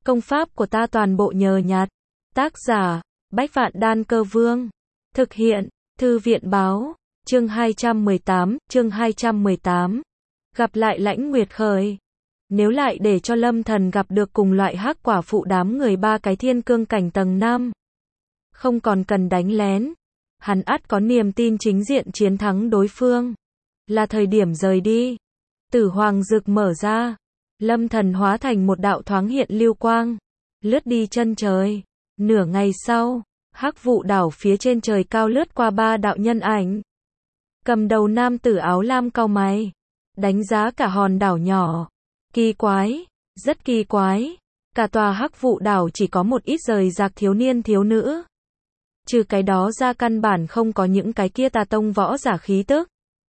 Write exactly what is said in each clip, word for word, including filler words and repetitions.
Công pháp của ta toàn bộ nhờ nhặt. Tác giả, Bách Vạn Đan Cơ Vương. Thực hiện, Thư viện Báo. Chương hai trăm mười tám, chương hai trăm mười tám. Gặp lại Lãnh Nguyệt Khởi. Nếu lại để cho Lâm Thần gặp được cùng loại hắc quả phụ đám người ba cái thiên cương cảnh tầng năm, không còn cần đánh lén, hắn ắt có niềm tin chính diện chiến thắng đối phương. Là thời điểm rời đi. Tử Hoàng Dực mở ra, Lâm Thần hóa thành một đạo thoáng hiện lưu quang, lướt đi chân trời. Nửa ngày sau, hắc vụ đảo phía trên trời cao lướt qua ba đạo nhân ảnh. Cầm đầu nam tử áo lam cau mày, đánh giá cả hòn đảo nhỏ. Kỳ quái, rất kỳ quái. Cả tòa hắc vụ đảo chỉ có một ít rời rạc thiếu niên thiếu nữ. Trừ cái đó ra căn bản không có những cái kia tà tông võ giả khí tức.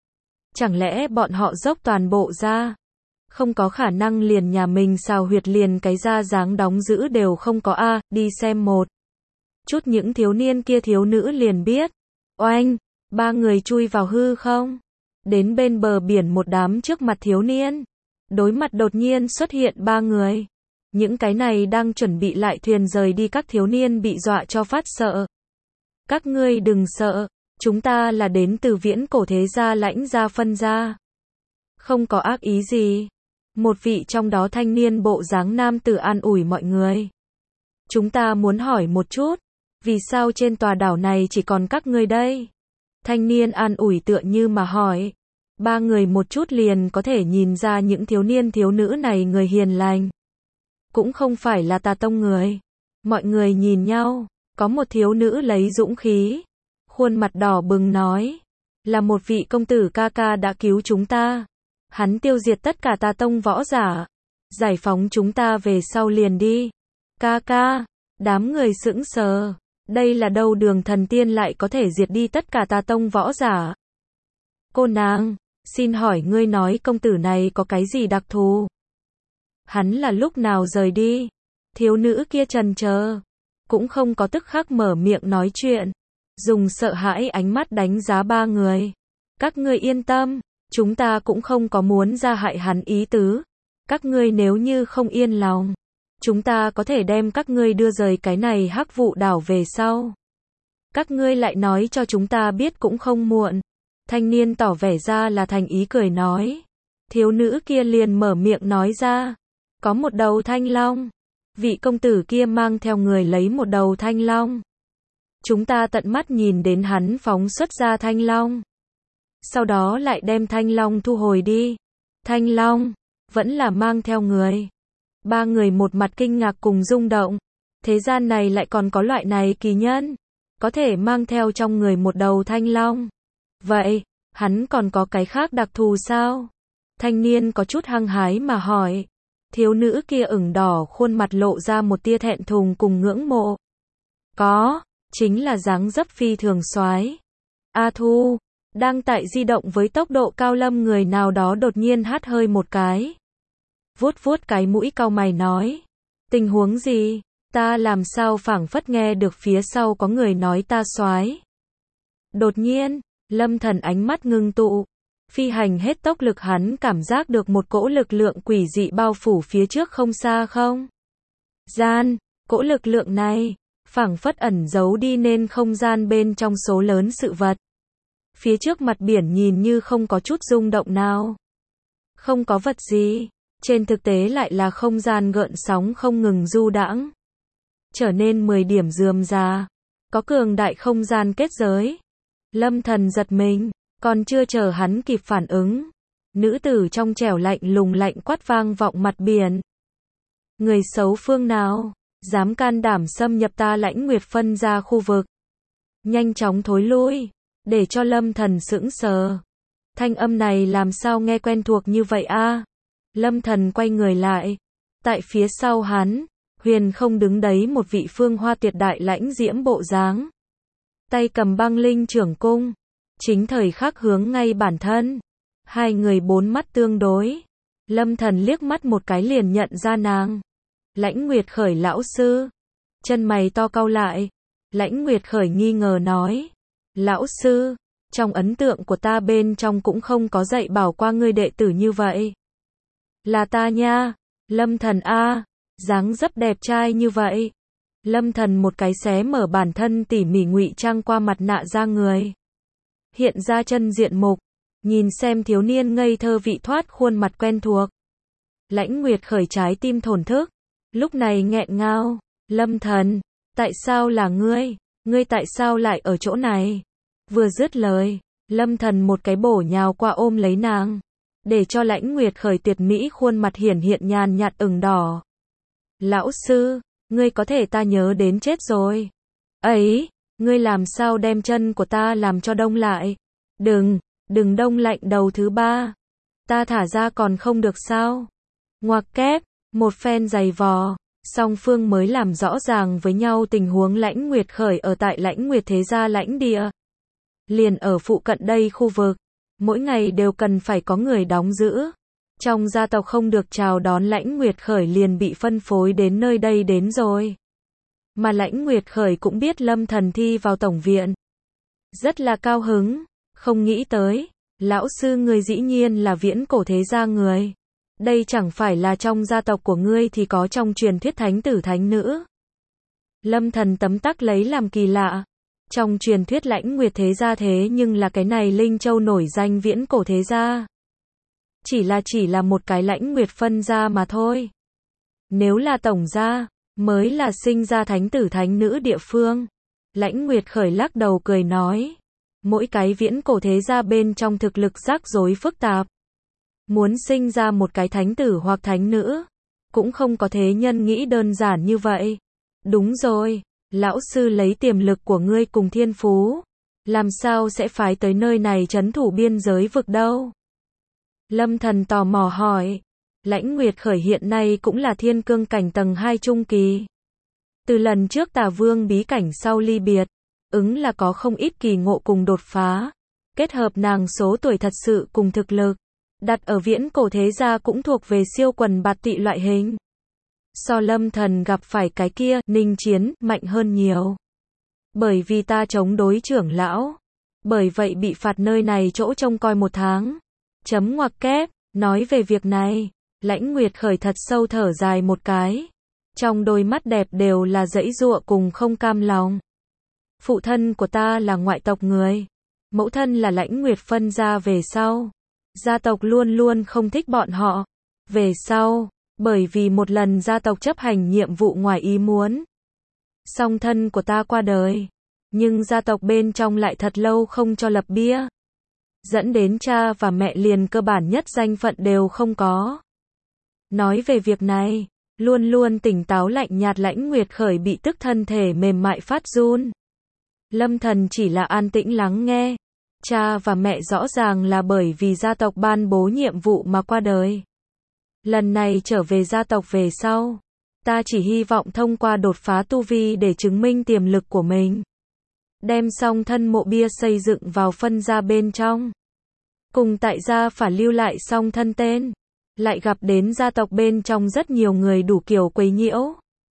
Chẳng lẽ bọn họ dốc toàn bộ ra? Không có khả năng liền nhà mình xào huyệt liền cái da dáng đóng giữ đều không có a, đi xem một chút những thiếu niên kia thiếu nữ liền biết. Oanh, ba người chui vào hư không. Đến bên bờ biển một đám trước mặt thiếu niên. Đối mặt đột nhiên xuất hiện ba người. Những cái này đang chuẩn bị lại thuyền rời đi các thiếu niên bị dọa cho phát sợ. Các ngươi đừng sợ, chúng ta là đến từ viễn cổ thế gia Lãnh gia phân gia. Không có ác ý gì. Một vị trong đó thanh niên bộ dáng nam tử an ủi mọi người. Chúng ta muốn hỏi một chút, vì sao trên tòa đảo này chỉ còn các ngươi đây? Thanh niên an ủi tựa như mà hỏi. Ba người một chút liền có thể nhìn ra những thiếu niên thiếu nữ này người hiền lành. Cũng không phải là tà tông người. Mọi người nhìn nhau, có một thiếu nữ lấy dũng khí. Khuôn mặt đỏ bừng nói. Là một vị công tử ca ca đã cứu chúng ta. Hắn tiêu diệt tất cả tà tông võ giả. Giải phóng chúng ta về sau liền đi. Ca ca, đám người sững sờ. Đây là đâu đường thần tiên lại có thể diệt đi tất cả tà tông võ giả. Cô nàng, xin hỏi ngươi nói công tử này có cái gì đặc thù? Hắn là lúc nào rời đi? Thiếu nữ kia trần chờ, cũng không có tức khắc mở miệng nói chuyện. Dùng sợ hãi ánh mắt đánh giá ba người. Các ngươi yên tâm, chúng ta cũng không có muốn ra hại hắn ý tứ. Các ngươi nếu như không yên lòng, chúng ta có thể đem các ngươi đưa rời cái này hắc vụ đảo về sau. Các ngươi lại nói cho chúng ta biết cũng không muộn. Thanh niên tỏ vẻ ra là thành ý cười nói. Thiếu nữ kia liền mở miệng nói ra. Có một đầu thanh long. Vị công tử kia mang theo người lấy một đầu thanh long. Chúng ta tận mắt nhìn đến hắn phóng xuất ra thanh long. Sau đó lại đem thanh long thu hồi đi. Thanh long, vẫn là mang theo người. Ba người một mặt kinh ngạc cùng rung động. Thế gian này lại còn có loại này kỳ nhân. Có thể mang theo trong người một đầu thanh long. Vậy, hắn còn có cái khác đặc thù sao? Thanh niên có chút hăng hái mà hỏi. Thiếu nữ kia ửng đỏ khuôn mặt lộ ra một tia thẹn thùng cùng ngưỡng mộ. Có, chính là dáng dấp phi thường soái. A Thu, đang tại di động với tốc độ cao Lâm người nào đó đột nhiên hắt hơi một cái. Vuốt vuốt cái mũi cau mày nói. Tình huống gì? Ta làm sao phảng phất nghe được phía sau có người nói ta soái. Đột nhiên, Lâm Thần ánh mắt ngưng tụ. Phi hành hết tốc lực hắn cảm giác được một cỗ lực lượng quỷ dị bao phủ phía trước không xa không? Gian, cỗ lực lượng này, phảng phất ẩn giấu đi nên không gian bên trong số lớn sự vật. Phía trước mặt biển nhìn như không có chút rung động nào. Không có vật gì, trên thực tế lại là không gian gợn sóng không ngừng du đãng. Trở nên mười điểm rườm rà, có cường đại không gian kết giới. Lâm Thần giật mình, còn chưa chờ hắn kịp phản ứng. Nữ tử trong trẻo lạnh lùng lạnh quát vang vọng mặt biển. Người xấu phương nào, dám can đảm xâm nhập ta Lãnh Nguyệt phân ra khu vực. Nhanh chóng thối lui, để cho Lâm Thần sững sờ. Thanh âm này làm sao nghe quen thuộc như vậy a? Lâm Thần quay người lại. Tại phía sau hắn, huyền không đứng đấy một vị phương hoa tuyệt đại lãnh diễm bộ dáng. Tay cầm băng linh trưởng cung. Chính thời khắc hướng ngay bản thân. Hai người bốn mắt tương đối. Lâm Thần liếc mắt một cái liền nhận ra nàng. Lãnh Nguyệt Khởi lão sư. Chân mày to cau lại. Lãnh Nguyệt Khởi nghi ngờ nói. Lão sư, trong ấn tượng của ta bên trong cũng không có dạy bảo qua ngươi đệ tử như vậy. Là ta nha. Lâm Thần a, dáng dấp đẹp trai như vậy. Lâm Thần một cái xé mở bản thân tỉ mỉ ngụy trang qua mặt nạ da người. Hiện ra chân diện mục, nhìn xem thiếu niên ngây thơ vị thoát khuôn mặt quen thuộc. Lãnh Nguyệt khởi trái tim thổn thức, lúc này nghẹn ngào, Lâm Thần, tại sao là ngươi, ngươi tại sao lại ở chỗ này? Vừa dứt lời, Lâm Thần một cái bổ nhào qua ôm lấy nàng, để cho Lãnh Nguyệt khởi tuyệt mỹ khuôn mặt hiển hiện nhàn nhạt ửng đỏ. Lão sư, ngươi có thể ta nhớ đến chết rồi. Ấy, ngươi làm sao đem chân của ta làm cho đông lại? Đừng, đừng đông lạnh đầu thứ ba. Ta thả ra còn không được sao? Ngoặc kép, một phen giày vò, song phương mới làm rõ ràng với nhau tình huống Lãnh Nguyệt khởi ở tại Lãnh Nguyệt thế gia lãnh địa. Liền ở phụ cận đây khu vực, mỗi ngày đều cần phải có người đóng giữ. Trong gia tộc không được chào đón Lãnh Nguyệt khởi liền bị phân phối đến nơi đây đến rồi. Mà Lãnh Nguyệt khởi cũng biết Lâm Thần thi vào tổng viện. Rất là cao hứng, không nghĩ tới, lão sư ngươi dĩ nhiên là viễn cổ thế gia người. Đây chẳng phải là trong gia tộc của ngươi thì có trong truyền thuyết thánh tử thánh nữ. Lâm Thần tấm tắc lấy làm kỳ lạ. Trong truyền thuyết Lãnh Nguyệt thế gia thế nhưng là cái này Linh Châu nổi danh viễn cổ thế gia. Chỉ là chỉ là một cái Lãnh Nguyệt phân gia mà thôi. Nếu là tổng gia, mới là sinh ra thánh tử thánh nữ địa phương. Lãnh Nguyệt khởi lắc đầu cười nói. Mỗi cái viễn cổ thế gia bên trong thực lực rắc rối phức tạp. Muốn sinh ra một cái thánh tử hoặc thánh nữ, cũng không có thế nhân nghĩ đơn giản như vậy. Đúng rồi, lão sư lấy tiềm lực của ngươi cùng thiên phú, làm sao sẽ phái tới nơi này trấn thủ biên giới vực đâu? Lâm Thần tò mò hỏi. Lãnh Nguyệt khởi hiện nay cũng là thiên cương cảnh tầng hai trung kỳ. Từ lần trước Tà Vương bí cảnh sau ly biệt, ứng là có không ít kỳ ngộ cùng đột phá. Kết hợp nàng số tuổi thật sự cùng thực lực, đặt ở viễn cổ thế gia cũng thuộc về siêu quần bạt tị loại hình. So Lâm Thần gặp phải cái kia, Ninh Chiến, mạnh hơn nhiều. Bởi vì ta chống đối trưởng lão. Bởi vậy bị phạt nơi này chỗ trông coi một tháng. Chấm ngoặc kép, nói về việc này, Lãnh Nguyệt khởi thật sâu thở dài một cái. Trong đôi mắt đẹp đều là dãy dụa cùng không cam lòng. Phụ thân của ta là ngoại tộc người. Mẫu thân là Lãnh Nguyệt phân gia về sau. Gia tộc luôn luôn không thích bọn họ. Về sau, bởi vì một lần gia tộc chấp hành nhiệm vụ ngoài ý muốn. Song thân của ta qua đời. Nhưng gia tộc bên trong lại thật lâu không cho lập bia. Dẫn đến cha và mẹ liền cơ bản nhất danh phận đều không có. Nói về việc này, luôn luôn tỉnh táo lạnh nhạt Lãnh Nguyệt khởi bị tức thân thể mềm mại phát run. Lâm Thần chỉ là an tĩnh lắng nghe. Cha và mẹ rõ ràng là bởi vì gia tộc ban bố nhiệm vụ mà qua đời. Lần này trở về gia tộc về sau, ta chỉ hy vọng thông qua đột phá tu vi để chứng minh tiềm lực của mình. Đem xong thân mộ bia xây dựng vào phân gia bên trong. Cùng tại gia phải lưu lại xong thân tên. Lại gặp đến gia tộc bên trong rất nhiều người đủ kiểu quấy nhiễu.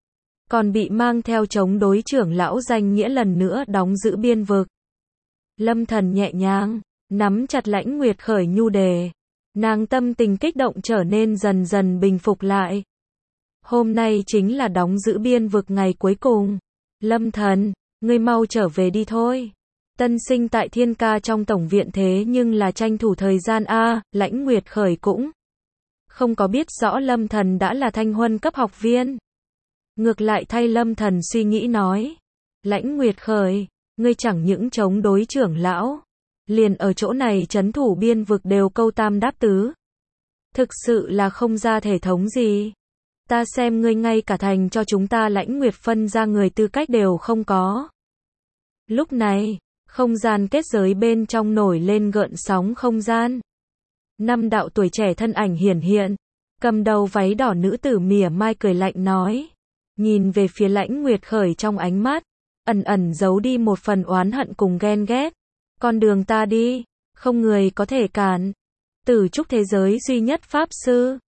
Còn bị mang theo chống đối trưởng lão danh nghĩa lần nữa đóng giữ biên vực. Lâm Thần nhẹ nhàng, nắm chặt Lãnh Nguyệt khởi nhu đề. Nàng tâm tình kích động trở nên dần dần bình phục lại. Hôm nay chính là đóng giữ biên vực ngày cuối cùng. Lâm Thần, ngươi mau trở về đi thôi. Tân sinh tại Thiên Ca trong tổng viện thế nhưng là tranh thủ thời gian a, Lãnh Nguyệt khởi cũng không có biết rõ Lâm Thần đã là thanh huân cấp học viên. Ngược lại thay Lâm Thần suy nghĩ nói. Lãnh Nguyệt khởi, ngươi chẳng những chống đối trưởng lão, liền ở chỗ này trấn thủ biên vực đều câu tam đáp tứ. Thực sự là không ra thể thống gì. Ta xem ngươi ngay cả thành cho chúng ta Lãnh Nguyệt phân ra người tư cách đều không có. Lúc này, không gian kết giới bên trong nổi lên gợn sóng không gian. Năm đạo tuổi trẻ thân ảnh hiển hiện, cầm đầu váy đỏ nữ tử mỉa mai cười lạnh nói. Nhìn về phía Lãnh Nguyệt khởi trong ánh mắt, ẩn ẩn giấu đi một phần oán hận cùng ghen ghét. Con đường ta đi, không người có thể cản. Tử trúc thế giới duy nhất pháp sư,